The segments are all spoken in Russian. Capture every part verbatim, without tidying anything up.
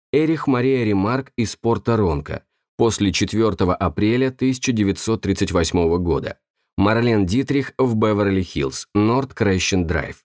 Эрих Мария Ремарк из Порто-Ронко, после четвёртого апреля тысяча девятьсот тридцать восьмого года. Марлен Дитрих в Беверли-Хиллз, Норт Крещен Драйв.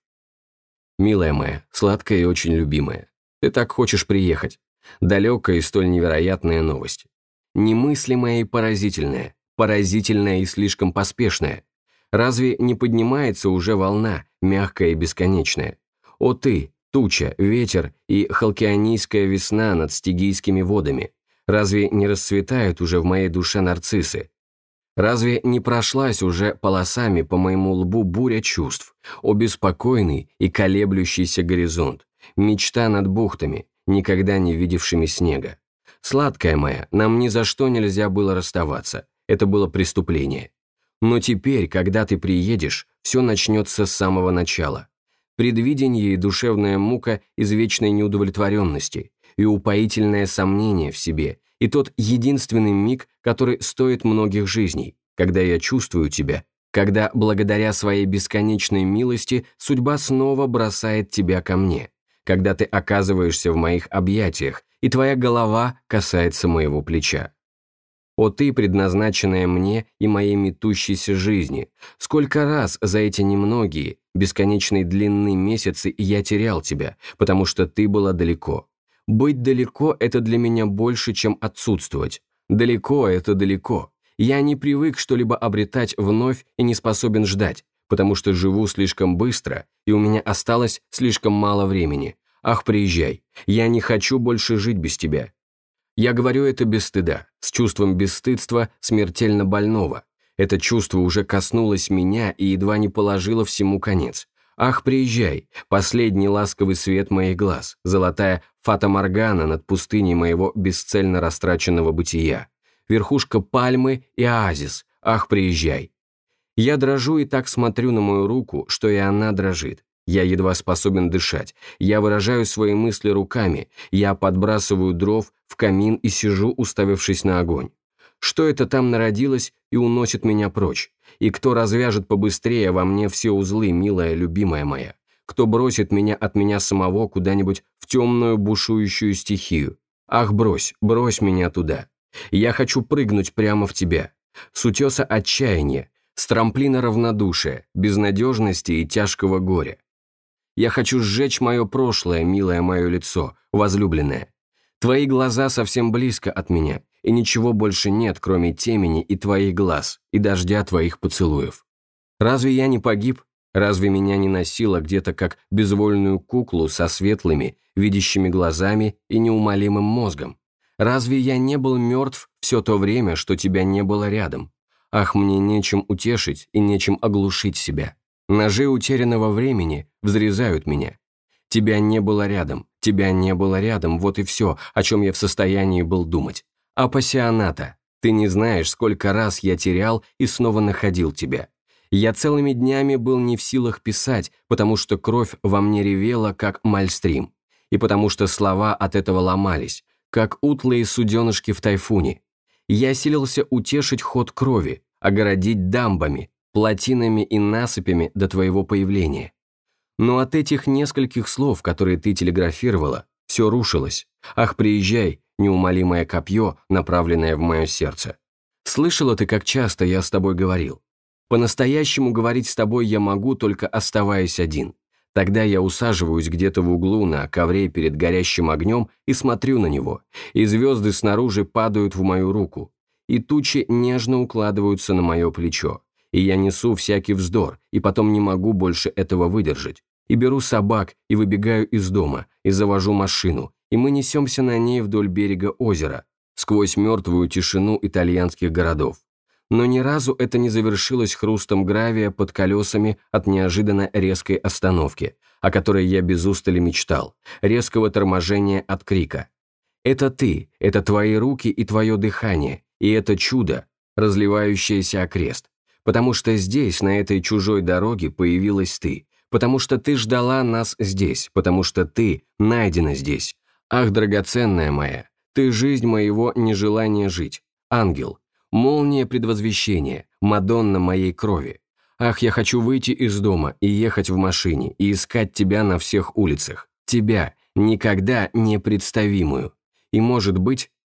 Милая моя, сладкая и очень любимая, ты так хочешь приехать. Далекая и столь невероятная новость. Немыслимая и поразительная, поразительная и слишком поспешная. Разве не поднимается уже волна, мягкая и бесконечная? О ты, туча, ветер и халкионийская весна над стигийскими водами, разве не расцветают уже в моей душе нарциссы? Разве не прошлась уже полосами по моему лбу буря чувств, о беспокойный и колеблющийся горизонт, мечта над бухтами, никогда не видевшими снега? Сладкая моя, нам ни за что нельзя было расставаться, это было преступление. Но теперь, когда ты приедешь, все начнется с самого начала. Предвидение и душевная мука из вечной неудовлетворенности, и упоительное сомнение в себе, и тот единственный миг, который стоит многих жизней, когда я чувствую тебя, когда, благодаря своей бесконечной милости, судьба снова бросает тебя ко мне, когда ты оказываешься в моих объятиях, и твоя голова касается моего плеча. О ты, предназначенная мне и моей метущейся жизни, сколько раз за эти немногие, бесконечные длинные месяцы я терял тебя, потому что ты была далеко. Быть далеко – это для меня больше, чем отсутствовать. Далеко – это далеко. Я не привык что-либо обретать вновь и не способен ждать, потому что живу слишком быстро, и у меня осталось слишком мало времени. Ах, приезжай, я не хочу больше жить без тебя. Я говорю это без стыда, с чувством бесстыдства смертельно больного. Это чувство уже коснулось меня и едва не положило всему конец. Ах, приезжай, последний ласковый свет моих глаз, золотая фата-моргана над пустыней моего бесцельно растраченного бытия, верхушка пальмы и оазис, ах, приезжай. Я дрожу и так смотрю на мою руку, что и она дрожит. Я едва способен дышать, я выражаю свои мысли руками, я подбрасываю дров в камин и сижу, уставившись на огонь. Что это там народилось и уносит меня прочь? И кто развяжет побыстрее во мне все узлы, милая, любимая моя? Кто бросит меня от меня самого куда-нибудь в темную бушующую стихию? Ах, брось, брось меня туда. Я хочу прыгнуть прямо в тебя. С утеса отчаяния, с трамплина равнодушия, безнадежности и тяжкого горя. Я хочу сжечь мое прошлое, милое мое лицо, возлюбленное. Твои глаза совсем близко от меня, и ничего больше нет, кроме темени и твоих глаз, и дождя твоих поцелуев. Разве я не погиб? Разве меня не носило где-то как безвольную куклу со светлыми, видящими глазами и неумолимым мозгом? Разве я не был мертв все то время, что тебя не было рядом? Ах, мне нечем утешить и нечем оглушить себя. Ножи утерянного времени взрезают меня. Тебя не было рядом, тебя не было рядом, вот и все, о чем я в состоянии был думать. Апассионата, ты не знаешь, сколько раз я терял и снова находил тебя. Я целыми днями был не в силах писать, потому что кровь во мне ревела, как мальстрим, и потому что слова от этого ломались, как утлые суденышки в тайфуне. Я силился утешить ход крови, огородить дамбами, плотинами и насыпями до твоего появления. Но от этих нескольких слов, которые ты телеграфировала, все рушилось. Ах, приезжай, неумолимое копье, направленное в мое сердце. Слышала ты, как часто я с тобой говорил? По-настоящему говорить с тобой я могу, только оставаясь один. Тогда я усаживаюсь где-то в углу на ковре перед горящим огнем и смотрю на него, и звезды снаружи падают в мою руку, и тучи нежно укладываются на мое плечо. И я несу всякий вздор, и потом не могу больше этого выдержать. И беру собак, и выбегаю из дома, и завожу машину, и мы несемся на ней вдоль берега озера, сквозь мертвую тишину итальянских городов. Но ни разу это не завершилось хрустом гравия под колесами от неожиданно резкой остановки, о которой я без устали мечтал, резкого торможения от крика. Это ты, это твои руки и твое дыхание, и это чудо, разливающееся окрест. Потому что здесь, на этой чужой дороге, появилась ты, потому что ты ждала нас здесь, потому что ты найдена здесь. Ах, драгоценная моя, ты жизнь моего нежелания жить, ангел, молния предвозвещения, Мадонна моей крови. Ах, я хочу выйти из дома и ехать в машине, и искать тебя на всех улицах, тебя, никогда непредставимую. и, может быть,